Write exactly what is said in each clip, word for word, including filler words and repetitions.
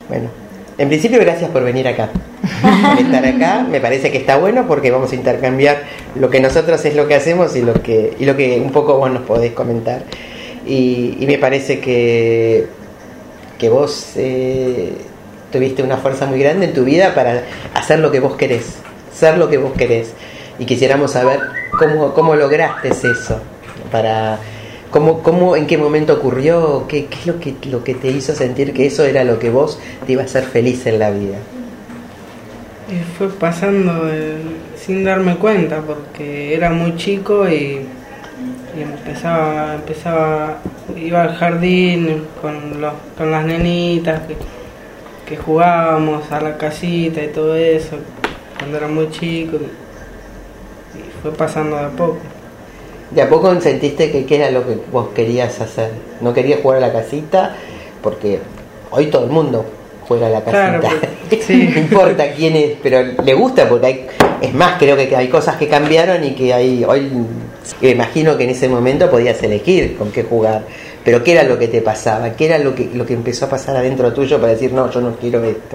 Bueno, en principio gracias por venir acá. Por estar acá, me parece que está bueno porque vamos a intercambiar lo que nosotros es lo que hacemos y lo que y lo que un poco vos nos podés comentar. Y, y me parece que, que vos eh, tuviste una fuerza muy grande en tu vida para hacer lo que vos querés, ser lo que vos querés. Y quisiéramos saber cómo, cómo lograste eso, para cómo, cómo, en qué momento ocurrió, qué, qué es lo que, lo que te hizo sentir que eso era lo que vos te iba a hacer feliz en la vida. Y fue pasando de, sin darme cuenta, porque era muy chico y, y empezaba, empezaba, iba al jardín con, los, con las nenitas que, que jugábamos a la casita y todo eso, cuando era muy chico, y fue pasando de a poco. ¿De a poco sentiste que qué era lo que vos querías hacer? ¿No querías jugar a la casita? Porque hoy todo el mundo juega a la casita. Claro, sí. No importa quién es, pero le gusta porque hay, es más, creo que hay cosas que cambiaron y que hay hoy, me imagino que en ese momento podías elegir con qué jugar. Pero ¿qué era lo que te pasaba? ¿Qué era lo que, lo que empezó a pasar adentro tuyo para decir, no, yo no quiero esto?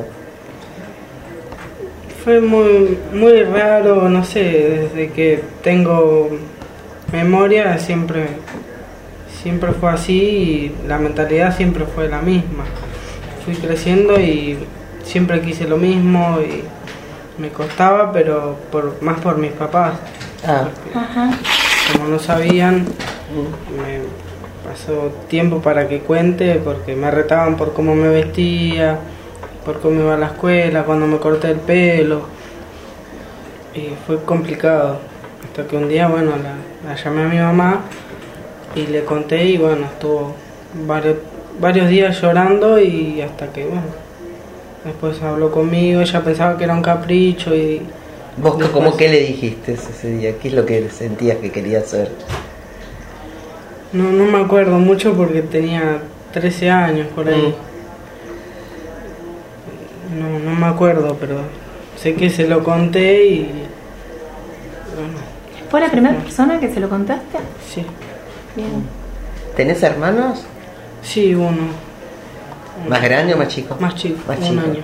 Fue muy, muy raro, no sé, desde que tengo memoria siempre, siempre fue así y la mentalidad siempre fue la misma. Fui creciendo y siempre quise lo mismo y me costaba, pero por, más por mis papás. Ah. Ajá. Como no sabían, me pasó tiempo para que cuente porque me retaban por cómo me vestía, por cómo iba a la escuela, cuando me corté el pelo. Y fue complicado. Hasta que un día, bueno, la, la llamé a mi mamá y le conté y bueno, estuvo varios, varios días llorando y hasta que, bueno, después habló conmigo, ella pensaba que era un capricho y... ¿Vos después, cómo qué le dijiste ese día? ¿Qué es lo que sentías que querías hacer? No, no me acuerdo mucho porque tenía trece años por ahí. Mm. No, no me acuerdo, pero sé que se lo conté y... Bueno, ¿Fue la primera persona que se lo contaste? sí. Bien. ¿Tenés hermanos? Sí, uno. ¿Más grande o más chico? Más chico, Más un chico. año.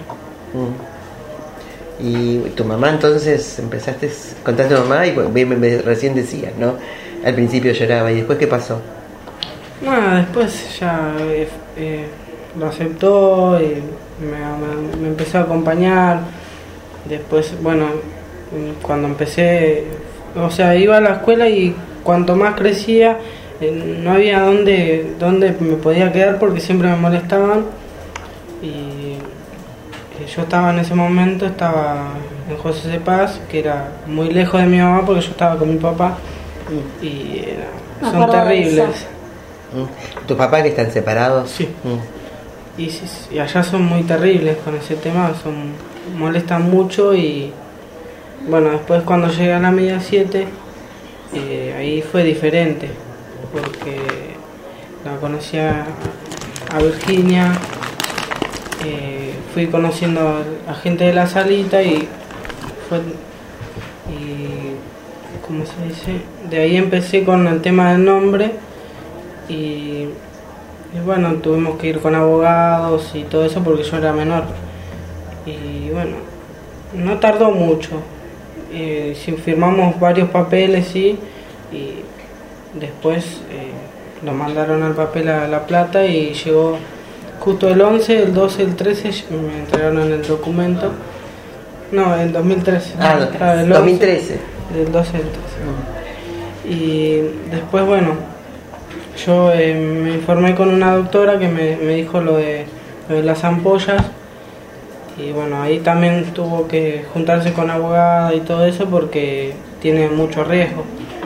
Mm. Y tu mamá entonces empezaste, contaste a tu mamá y me, me, recién decías, ¿no? Al principio lloraba y después ¿qué pasó? Nada, después ya eh, eh, lo aceptó y me, me, me empezó a acompañar. Después, bueno, cuando empecé, o sea, iba a la escuela y cuanto más crecía, eh, no había dónde, dónde me podía quedar porque siempre me molestaban. Y yo estaba en ese momento, estaba en José de Paz, que era muy lejos de mi mamá porque yo estaba con mi papá y era, son terribles. ¿Tus papás que están separados? Sí. Mm. Y, y allá son muy terribles con ese tema, son molestan mucho y bueno, después cuando llegué a la media siete, eh, ahí fue diferente, porque la conocí a, a Virginia, eh, fui conociendo a gente de la salita y fue, y ¿cómo se dice? De ahí empecé con el tema del nombre y, y bueno, tuvimos que ir con abogados y todo eso porque yo era menor y bueno, no tardó mucho. Eh, si firmamos varios papeles sí, y después eh, lo mandaron al papel a La Plata y llegó justo el once, el doce, el trece me entregaron el documento. No, el dos mil trece. Ah, el dos mil trece. Del doce al trece. Y después, bueno, yo eh, me informé con una doctora que me, me dijo lo de, lo de las ampollas. Y bueno, ahí también tuvo que juntarse con abogada y todo eso porque tiene mucho riesgo.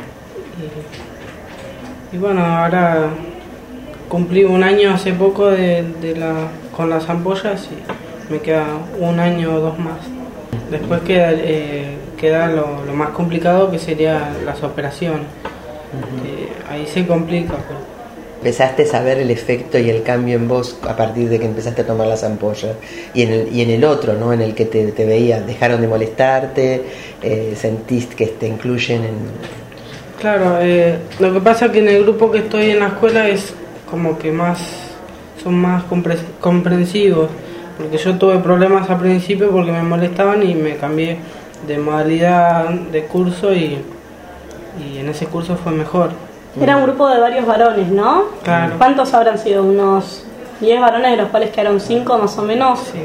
Y, y bueno, ahora cumplí un año hace poco de, de la, con las ampollas y me queda un año o dos más. Después queda, eh, queda lo, lo más complicado que sería las operaciones. Uh-huh. Ahí se complica. Pero... Empezaste a saber el efecto y el cambio en vos a partir de que empezaste a tomar las ampollas y en el, y en el otro, ¿no? En el que te, te veías, dejaron de molestarte, eh, sentiste que te incluyen en... Claro, eh, lo que pasa es que en el grupo que estoy en la escuela es como que más, son más compre- comprensivos, porque yo tuve problemas al principio porque me molestaban y me cambié de modalidad de curso y, y en ese curso fue mejor. Era un grupo de varios varones, ¿no? Claro. ¿Cuántos habrán sido? Unos diez varones, de los cuales quedaron cinco más o menos. Sí.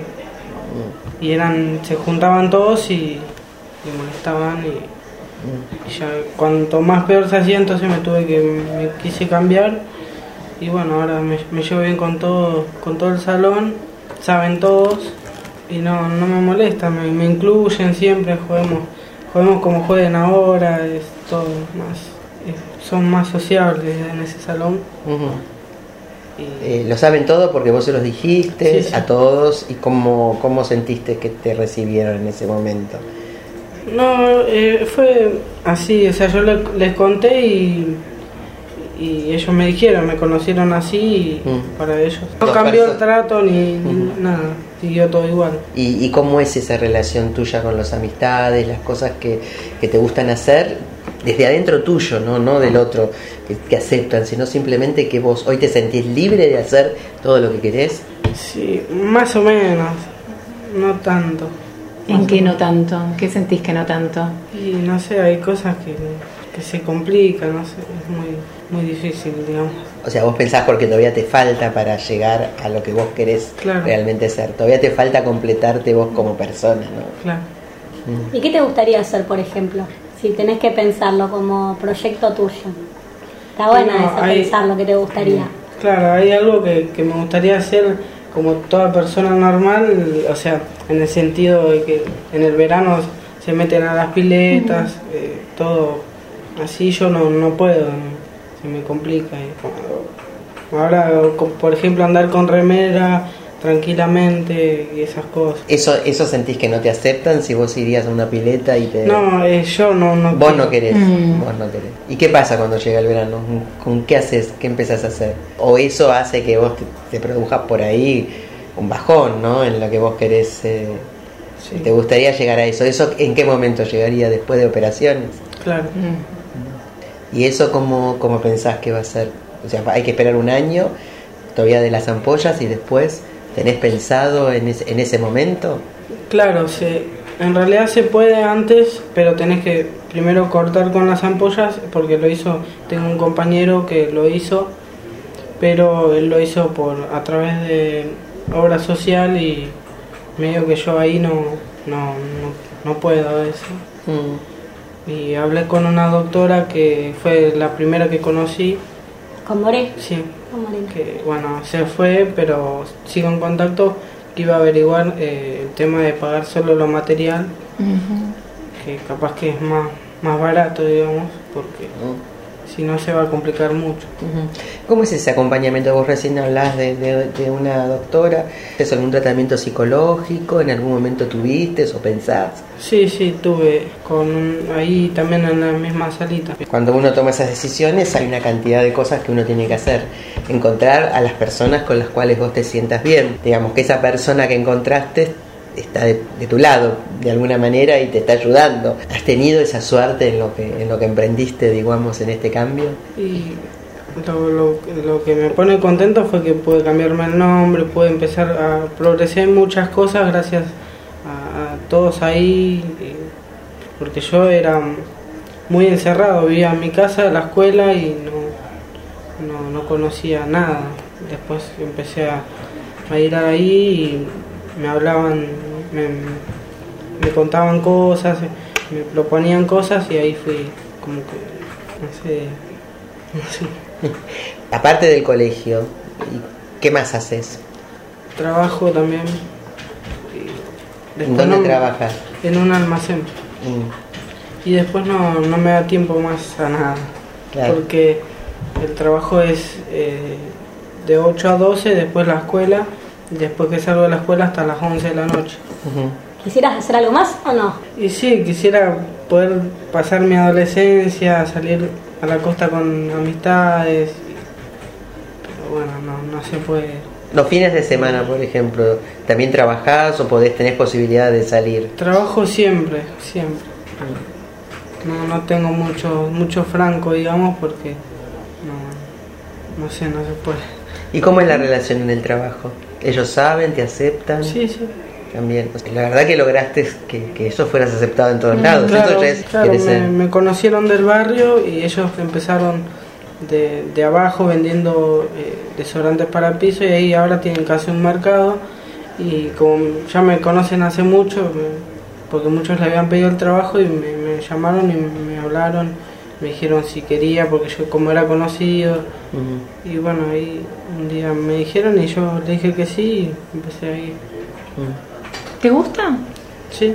Y eran, se juntaban todos y, y molestaban y, y ya cuanto más peor se hacía, entonces me tuve que, me quise cambiar y bueno, ahora me, me llevo bien con todo, con todo el salón, saben todos y no, no me molesta, me, me incluyen siempre, juguemos, juguemos como jueguen ahora, es todo más, es, son más sociables en ese salón. Uh-huh. Y, Eh, lo saben todo porque vos se los dijiste Sí, sí. a todos. ¿Y cómo, cómo sentiste que te recibieron en ese momento? No, eh, fue así, o sea, yo le- les conté y, y ellos me dijeron, me conocieron así y Mm. para ellos. No Dos cambió el perso- trato ni, ni nada, siguió todo igual. ¿Y, y cómo es esa relación tuya con las amistades, las cosas que, que te gustan hacer desde adentro tuyo, no, no del otro, que, que aceptan, sino simplemente que vos hoy te sentís libre de hacer todo lo que querés? Sí, más o menos, no tanto. ¿En qué no tanto? ¿En qué sentís que no tanto? Y no sé, hay cosas que, que se complican, no sé, es muy, muy difícil, digamos. O sea, vos pensás porque todavía te falta para llegar a lo que vos querés Claro. realmente ser. Todavía te falta completarte vos como persona, ¿no? Claro. ¿Y qué te gustaría hacer, por ejemplo? Si tenés que pensarlo como proyecto tuyo. Está buena No, esa hay- pensar lo que te gustaría. Claro, hay algo que, que me gustaría hacer como toda persona normal, o sea, en el sentido de que en el verano se meten a las piletas, eh, todo así yo no, no puedo, se me complica. y como- Ahora, co- por ejemplo, andar con remera tranquilamente y esas cosas. Eso, eso sentís que no te aceptan si vos irías a una pileta y te... No, eh, yo no, no Vos quiero. no querés, Mm. vos no querés. ¿Y qué pasa cuando llega el verano? ¿Con qué haces? ¿Qué empezás a hacer? O eso hace que vos te, te produzcas por ahí un bajón, ¿no? En lo que vos querés... eh, Sí, ¿Te gustaría llegar a eso? ¿Eso en qué momento llegaría? ¿Después de operaciones? claro. Mm. ¿Y eso cómo, cómo pensás que va a ser? O sea, hay que esperar un año todavía de las ampollas y después tenés pensado en ese, en ese momento. Claro, se, en realidad se puede antes, pero tenés que primero cortar con las ampollas, porque lo hizo, tengo un compañero que lo hizo, pero él lo hizo por a través de obra social y medio que yo ahí no, no, no, no puedo eso. Mm. Y hablé con una doctora que fue la primera que conocí, ¿Con More? sí, Con Morena. que bueno, se fue, pero sigo en contacto, que iba a averiguar eh, el tema de pagar solo lo material, Ujú. que capaz que es más, más barato, digamos, porque Mm. si no se va a complicar mucho. Ujú. ¿Cómo es ese acompañamiento? Vos recién hablás de, de, de una doctora. ¿Es algún tratamiento psicológico? ¿En algún momento tuviste o pensás? Sí, sí, tuve con un- ahí también en la misma salita. Cuando uno toma esas decisiones hay una cantidad de cosas que uno tiene que hacer. Encontrar a las personas con las cuales vos te sientas bien. Digamos que esa persona que encontraste está de, de tu lado de alguna manera y te está ayudando. ¿Has tenido esa suerte en lo que, en lo que emprendiste, digamos, en este cambio? Y lo, lo, lo que me pone contento fue que pude cambiarme el nombre, pude empezar a progresar en muchas cosas gracias a, a todos ahí, y- porque yo era muy encerrado, vivía en mi casa, en la escuela y no, no, no conocía nada. Después empecé a, a ir ahí y me hablaban, me, me contaban cosas, me proponían cosas y ahí fui como que, no sé, no sé. Aparte del colegio, ¿qué más haces? Trabajo también. y ¿En después dónde no- trabajas? En un almacén. Mm, Y después no, no me da tiempo más a nada. Claro. Porque el trabajo es eh, de ocho a doce, después la escuela, y después que salgo de la escuela hasta las once de la noche. ujú. ¿Quisieras hacer algo más o no? Y sí, quisiera poder pasar mi adolescencia, salir a la costa con amistades, pero bueno, no, no se puede. Los fines de semana, por ejemplo, ¿también trabajás o podés tener posibilidad de salir? Trabajo siempre, siempre. No, no tengo mucho, mucho franco, digamos, porque no, no sé, no se puede. ¿Y cómo es la relación en el trabajo? ¿Ellos saben, te aceptan? Sí, sí. También. O sea, la verdad que lograste que, que eso fueras aceptado en todos Mm, lados. Claro, Eso ya es claro, crecer. me, me conocieron del barrio y ellos empezaron de, de abajo vendiendo eh, desodorantes para piso y ahí ahora tienen casi un mercado y como ya me conocen hace mucho, me- porque muchos le habían pedido el trabajo y me, me llamaron y me hablaron, me dijeron si quería porque yo como era conocido Ujú, y bueno, ahí un día me dijeron y yo le dije que sí y empecé ahí. ujú. ¿Te gusta? Sí,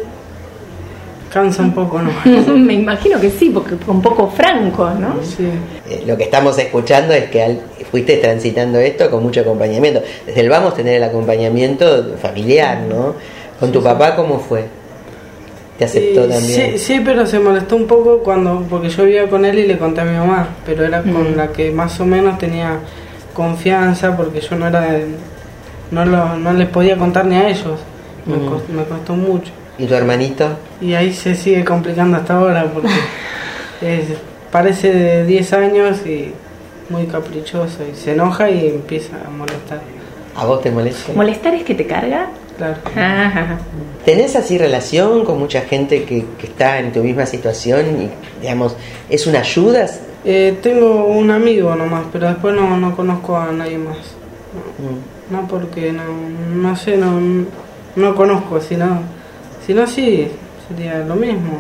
cansa un poco, ¿no? Me imagino que sí, porque un poco franco, ¿no? Sí. Eh, lo que estamos escuchando es que al- fuiste transitando esto con mucho acompañamiento. Desde el vamos tener el acompañamiento familiar, ¿no? Con tu papá, ¿cómo fue? ¿Te aceptó Y también? Sí, sí, pero se molestó un poco cuando porque yo vivía con él y le conté a mi mamá, pero era con Mm. la que más o menos tenía confianza porque yo no era de- no lo, no les podía contar ni a ellos. Me, Mm. costó, me costó mucho. ¿Y tu hermanito? Y ahí se sigue complicando hasta ahora porque es, parece de diez años y muy caprichoso y se enoja y empieza a molestar. ¿A vos te molesta? ¿Molestar es que te carga? Claro. Ajá. ¿Tenés así relación con mucha gente que, que está en tu misma situación y, digamos, es una ayuda? Eh, tengo un amigo nomás, pero después no, no conozco a nadie más. Mm. No, porque no, no sé, no, no conozco, si no, si no sí, sería lo mismo.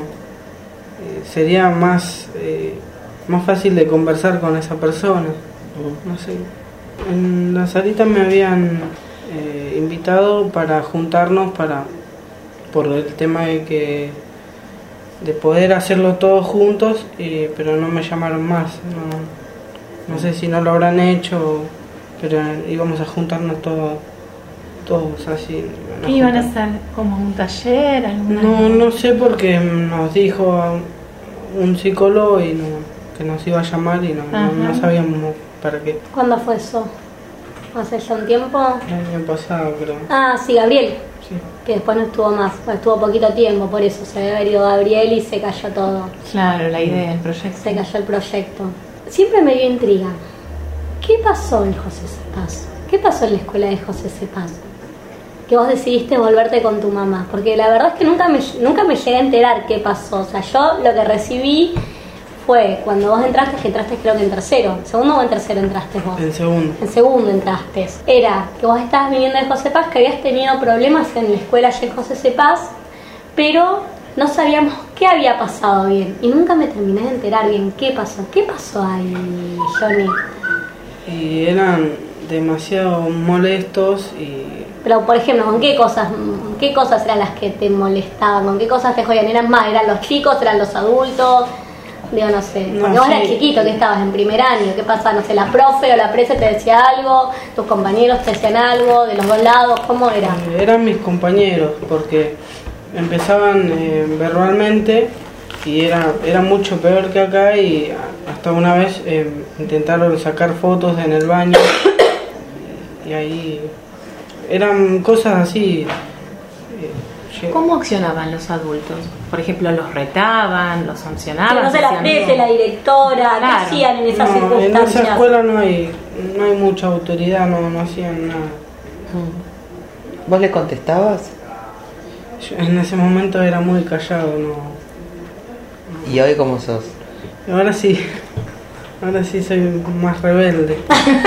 Eh, sería más, eh, más fácil de conversar con esa persona, no sé. En la salita me habían eh, invitado para juntarnos para, por el tema de que, de poder hacerlo todos juntos, eh, pero no me llamaron más, no, no sé si no lo habrán hecho, pero íbamos a juntarnos todos, todos así. ¿Qué iban a hacer? ¿Como un taller? ¿Alguna... No, no sé porque nos dijo un psicólogo y no, que nos iba a llamar y no, no, no Ajá. sabíamos para qué. ¿Cuándo fue eso? ¿Hace ya un tiempo? El año pasado creo. Ah, sí, Gabriel, Sí. que después no estuvo más, bueno, estuvo poquito tiempo, por eso se había ido Gabriel y se cayó todo, Claro, la idea, el proyecto. se cayó el proyecto. Siempre me dio intriga. ¿Qué pasó en José Cepaz? ¿Qué pasó en la escuela de José Cepaz? Que vos decidiste volverte con tu mamá, porque la verdad es que nunca me, nunca me llegué a enterar qué pasó. O sea, yo lo que recibí fue cuando vos entraste, que entraste creo que en tercero, ¿segundo o en tercero entraste vos? En segundo. En segundo entraste. Era que vos estabas viniendo de José Paz, que habías tenido problemas en la escuela allá en José Cepaz, pero no sabíamos qué había pasado bien. Y nunca me terminé de enterar bien qué pasó. ¿Qué pasó ahí, Johnny? Y eran demasiado molestos y Pero, por ejemplo, ¿con qué cosas, qué cosas eran las que te molestaban? ¿Con qué cosas te jodían? ¿Eran más? ¿Eran los chicos? ¿Eran los adultos? Digo, no sé. No, Porque vos sí. eras chiquito, que estabas en primer año. ¿Qué pasa? No sé, la profe o la presa te decía algo, tus compañeros te decían algo, de los dos lados, ¿cómo era? Eh, eran mis compañeros porque empezaban eh, verbalmente y era, era mucho peor que acá y hasta una vez eh, intentaron sacar fotos en el baño y ahí eran cosas así. eh, ¿Cómo accionaban los adultos? Por ejemplo, ¿los retaban, los sancionaban? Que no sé, la hacían- presa, la directora, ¿qué Claro. hacían en esas no, en circunstancias? esa escuela no hay, no hay mucha autoridad, no, no hacían nada. ¿Vos le contestabas? Yo en ese momento era muy callado, no. ¿Y hoy cómo sos? Ahora sí, ahora sí soy más rebelde.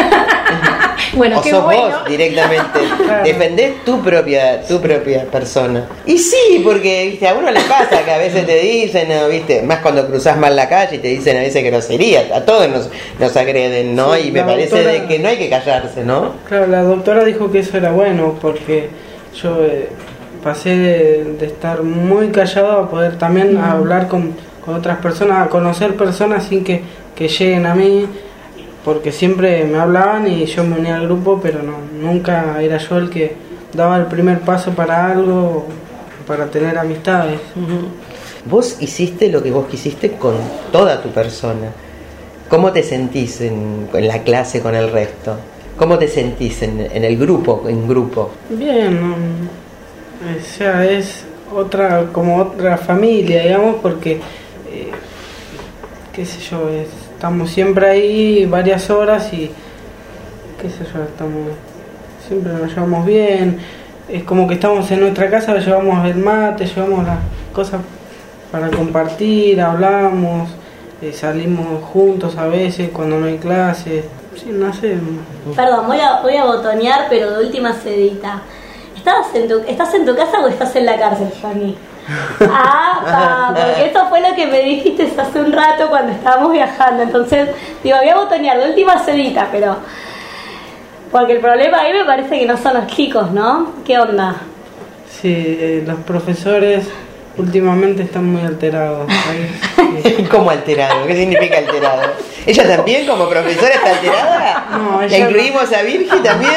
Bueno, ¿O qué sos bueno. vos directamente? Claro. Defendés tu propia, tu propia persona. Y sí, porque viste, a uno le pasa que a veces te dicen, ¿no? Viste, más cuando cruzás mal la calle y te dicen a veces groserías, a todos nos, nos agreden, ¿no? Sí, Y me la parece doctora- de que no hay que callarse, ¿no? Claro, la doctora dijo que eso era bueno porque yo eh, pasé de, de estar muy callado a poder también a hablar con, con otras personas, a conocer personas sin que, que lleguen a mí, porque siempre me hablaban y yo me unía al grupo, pero no, nunca era yo el que daba el primer paso para algo, para tener amistades. Vos hiciste lo que vos quisiste con toda tu persona. ¿Cómo te sentís en, en la clase con el resto? ¿Cómo te sentís en, en el grupo, en grupo? Bien, no, o sea, es otra, como otra familia, digamos, porque, eh, qué sé yo, es- estamos siempre ahí varias horas y, qué sé yo, estamos, siempre nos llevamos bien, es como que estamos en nuestra casa, llevamos el mate, llevamos las cosas para compartir, hablamos, eh, salimos juntos a veces cuando no hay clases, sí, no sé. Perdón, voy a, voy a botonear, pero de última sedita. ¿Estás en tu, ¿Estás en tu casa o estás en la cárcel, Fanny? Ah, pa, porque eso fue lo que me dijiste hace un rato cuando estábamos viajando. Entonces, digo, voy a botonear de última sedita, pero... Porque el problema ahí me parece que no son los chicos, ¿no? ¿Qué onda? Sí, eh, los profesores últimamente están muy alterados. Ahí, sí. ¿Cómo alterado? ¿Qué significa alterado? ¿Ella también como profesora está alterada? No, ¿La ella incluimos no. a Virgi también?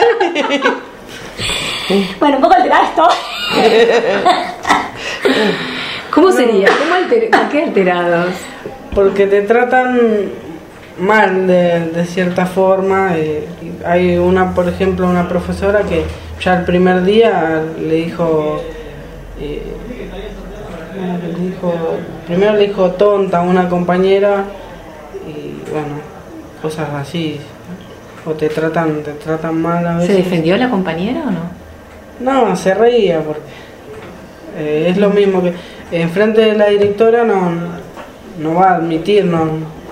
Bueno, un poco alterada estoy. ¿Cómo sería? ¿Cómo alter- ¿Por qué alterados? Porque te tratan mal de, de cierta forma. Eh, hay una, por ejemplo, una profesora que ya el primer día le dijo, eh, le dijo, primero le dijo tonta a una compañera y bueno, cosas así. O te tratan, te tratan mal a veces. ¿Se defendió la compañera o no? No, se reía porque eh, es lo mismo que enfrente de la directora no, no va a admitir, no.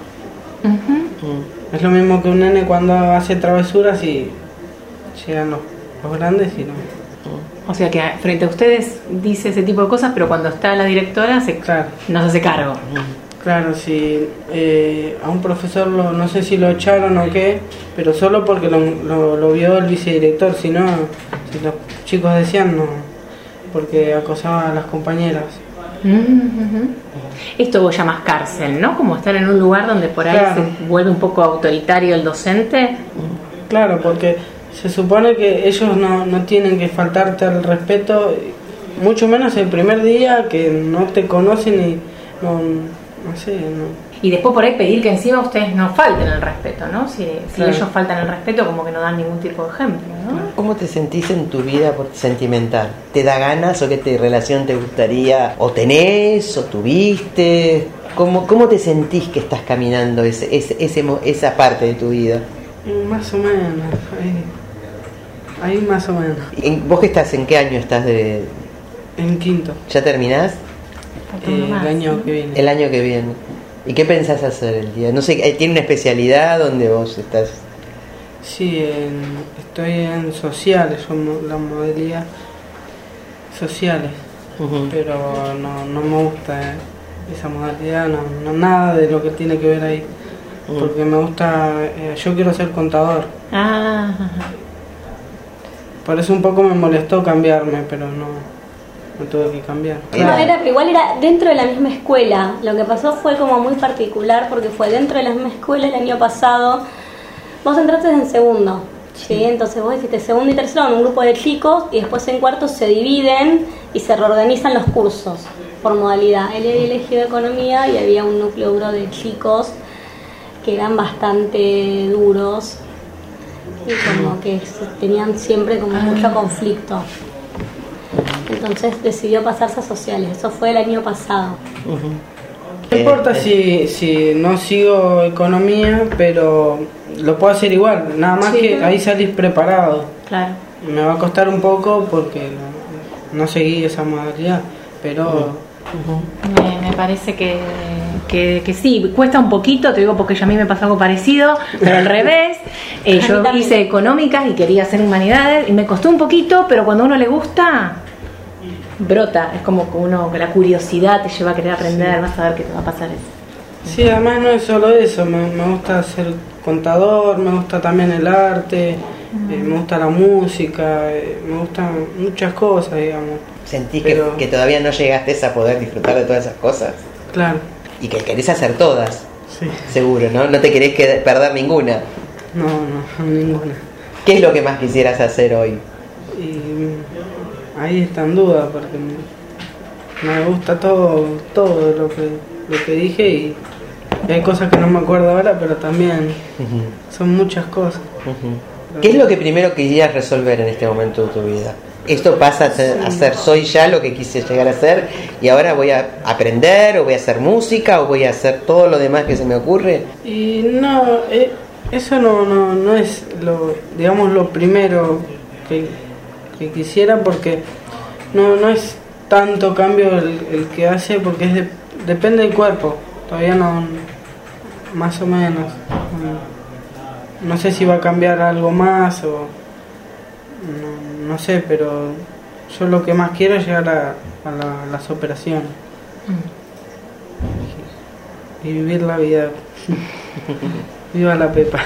Uh-huh. Es lo mismo que un nene cuando hace travesuras y llegan los, los grandes y no. O sea que frente a ustedes dice ese tipo de cosas, pero cuando está la directora se, Claro. no se hace cargo. Claro, si eh, a un profesor lo, no sé si lo echaron o qué, pero solo porque lo, lo, lo vio el vicedirector, si no, si los chicos decían no, porque acosaba a las compañeras. Uh-huh. Esto vos llamas cárcel, ¿no? Como estar en un lugar donde por ahí Claro. se vuelve un poco autoritario el docente. Claro, porque se supone que ellos no, no tienen que faltarte al respeto, mucho menos el primer día que no te conocen y no, no sé, no. Y después por ahí pedir que encima ustedes no falten el respeto, ¿no? Si, si Claro. ellos faltan el respeto, como que no dan ningún tipo de ejemplo, ¿no? ¿Cómo te sentís en tu vida por- sentimental? ¿Te da ganas o qué te, relación te gustaría o tenés o tuviste? ¿Cómo, cómo te sentís que estás caminando ese, ese, ese mo- esa parte de tu vida? Más o menos, ahí, ahí más o menos, ¿En- ¿Vos que estás en qué año estás de...? en quinto, ¿Ya terminás? Falta eh, uno el más, año ¿no? que viene. El año que viene. ¿Y qué pensás hacer el día? No sé, eh, ¿tiene una especialidad donde vos estás? Sí, en- estoy en sociales, yo mo- la modalidad sociales, Ujú. pero no, no me gusta eh, esa modalidad, no, no nada de lo que tiene que ver ahí, Mm. porque me gusta, eh, yo quiero ser contador, Ah, ajá. por eso un poco me molestó cambiarme, pero no, no tuve que cambiar. No, era, igual era dentro de la misma escuela. Lo que pasó fue como muy particular porque fue dentro de la misma escuela el año pasado. Vos entraste en segundo, ¿sí? Entonces vos hiciste segundo y tercero en un grupo de chicos y después en cuarto se dividen y se reorganizan los cursos por modalidad. Él había elegido economía y había un núcleo duro de chicos que eran bastante duros y como que tenían siempre como mucho conflicto. Entonces decidió pasarse a sociales. Eso fue el año pasado. Ujú. No importa si, si no sigo economía, pero lo puedo hacer igual, nada más Sí. que ahí salís preparado. Claro. Me va a costar un poco porque no, no seguí esa modalidad, pero Me, me parece que, que, que sí, cuesta un poquito, te digo porque ya a mí me pasó algo parecido, pero al revés. Eh, A mí yo también. hice económicas y quería hacer humanidades y me costó un poquito, pero cuando a uno le gusta, brota. Es como que uno, que la curiosidad te lleva a querer aprender, vas a ver qué te va a pasar eso. sí, además no es solo eso, me, me gusta ser contador, me gusta también el arte, eh, me gusta la música, eh, me gustan muchas cosas, digamos. ¿Sentís Pero- que, que todavía no llegaste a poder disfrutar de todas esas cosas? Claro, Y que querés hacer todas, sí, seguro, ¿no? No te querés qued- perder ninguna. no, no, ninguna. ¿Qué es lo que más quisieras hacer hoy? Y mm, ahí está en duda porque me, me gusta todo, todo lo que, lo que dije y, y hay cosas que no me acuerdo ahora, pero también Ujú, son muchas cosas. ujú. ¿Qué es lo que primero querías resolver en este momento de tu vida? Esto pasa a ser, a ser, soy ya lo que quise llegar a ser y ahora voy a aprender o voy a hacer música o voy a hacer todo lo demás que se me ocurre. Y no, eh, Eso no, no, no es lo, digamos, lo primero que, que quisiera, porque no, no es tanto cambio el, el que hace, porque es de, depende del cuerpo. Todavía no, más o menos. No, no sé si va a cambiar algo más o no, no sé, pero yo lo que más quiero es llegar a, a la, las operaciones. Mm. Y vivir la vida. Viva la Pepa.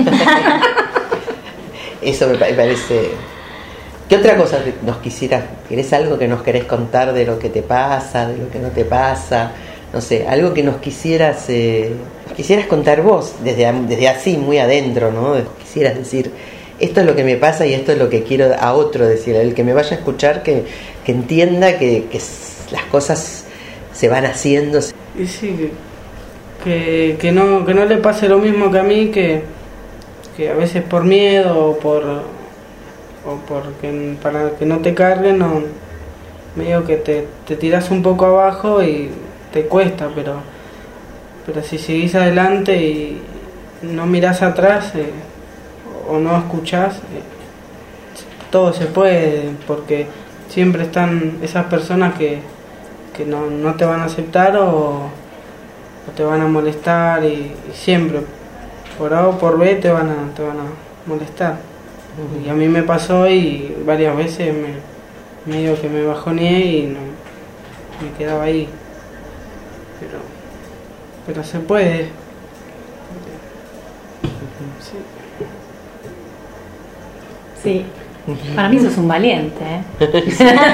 Eso me parece. ¿Qué otra cosa nos quisieras? ¿Querés algo que nos querés contar de lo que te pasa, de lo que no te pasa? No sé, algo que nos quisieras eh, quisieras contar vos, desde, desde así, muy adentro, ¿no? Quisieras decir, esto es lo que me pasa y esto es lo que quiero a otro decir, el que me vaya a escuchar, que, que entienda que, que las cosas se van haciendo. Y sí, que, que, no, que no le pase lo mismo que a mí, que, que a veces por miedo o por... o porque para que no te carguen, no, medio que te, te tiras un poco abajo y te cuesta, pero pero si seguís adelante y no mirás atrás eh, o no escuchás, eh, todo se puede, porque siempre están esas personas que, que no, no te van a aceptar o, o te van a molestar, y, y siempre por A o por B te van a, te van a molestar. Y a mí me pasó y varias veces me medio que me bajoneé y no, me quedaba ahí. Pero, pero se puede. Sí. Sí. Para mí sos un valiente, ¿eh?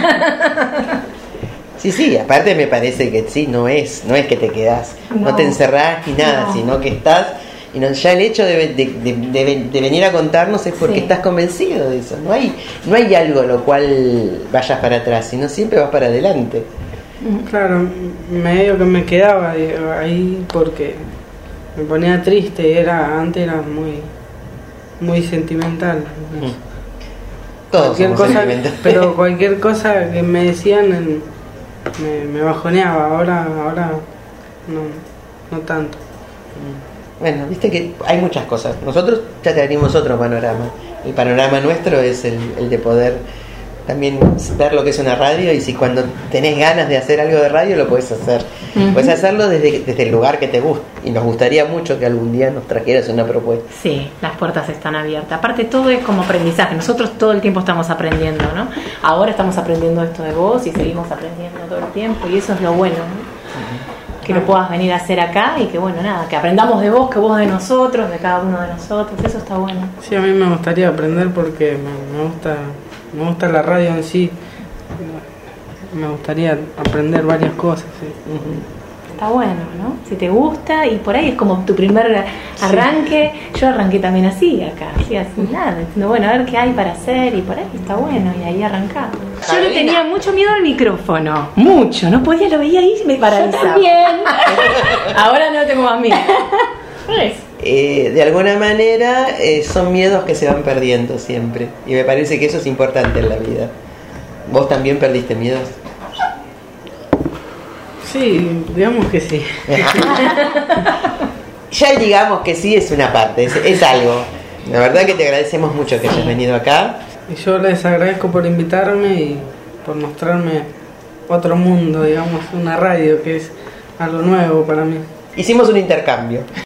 Sí, sí, aparte me parece que sí, no es, no es que te quedás, no, no te encerrás ni nada, no. Sino que estás. Y no, ya el hecho de, de, de, de, de venir a contarnos es porque sí. Estás convencido de eso. No hay, no hay algo lo cual vayas para atrás, sino siempre vas para adelante. Claro, medio que me quedaba ahí porque me ponía triste. Era, antes era muy, muy sentimental. Todos cualquier somos cosa, sentimentales. Pero cualquier cosa que me decían me, me bajoneaba. Ahora, ahora no, no tanto. Bueno, viste que hay muchas cosas. Nosotros ya tenemos otro panorama. El panorama nuestro es el, el de poder también ver lo que es una radio, y si cuando tenés ganas de hacer algo de radio lo podés hacer. Uh-huh. Podés hacerlo desde, desde el lugar que te gusta. Y nos gustaría mucho que algún día nos trajeras una propuesta. Sí, las puertas están abiertas. Aparte, todo es como aprendizaje. Nosotros todo el tiempo estamos aprendiendo, ¿no? Ahora estamos aprendiendo esto de vos y seguimos aprendiendo todo el tiempo, y eso es lo bueno, ¿no? Uh-huh. Que lo puedas venir a hacer acá y que bueno, nada, que aprendamos de vos, que vos de nosotros, de cada uno de nosotros, eso está bueno. Sí, a mí me gustaría aprender porque me, me gusta me gusta la radio en sí, me gustaría aprender varias cosas, sí. Uh-huh. Está bueno, ¿no? Si te gusta, y por ahí es como tu primer arranque. Sí. Yo arranqué también así acá, así, así, nada, diciendo, bueno, a ver qué hay para hacer, y por ahí está bueno, y ahí arrancá. Yo le tenía mucho miedo al micrófono, mucho, no podía, lo veía ahí y me paralizaba. Yo también. Ahora no tengo más miedo. Eh, de alguna manera eh, son miedos que se van perdiendo siempre, y me parece que eso es importante en la vida. ¿Vos también perdiste miedos? Sí, digamos que sí. Ya digamos que sí es una parte, es, es algo. La verdad que te agradecemos mucho que hayas venido acá. Y yo les agradezco por invitarme y por mostrarme otro mundo, digamos, una radio que es algo nuevo para mí. Hicimos un intercambio.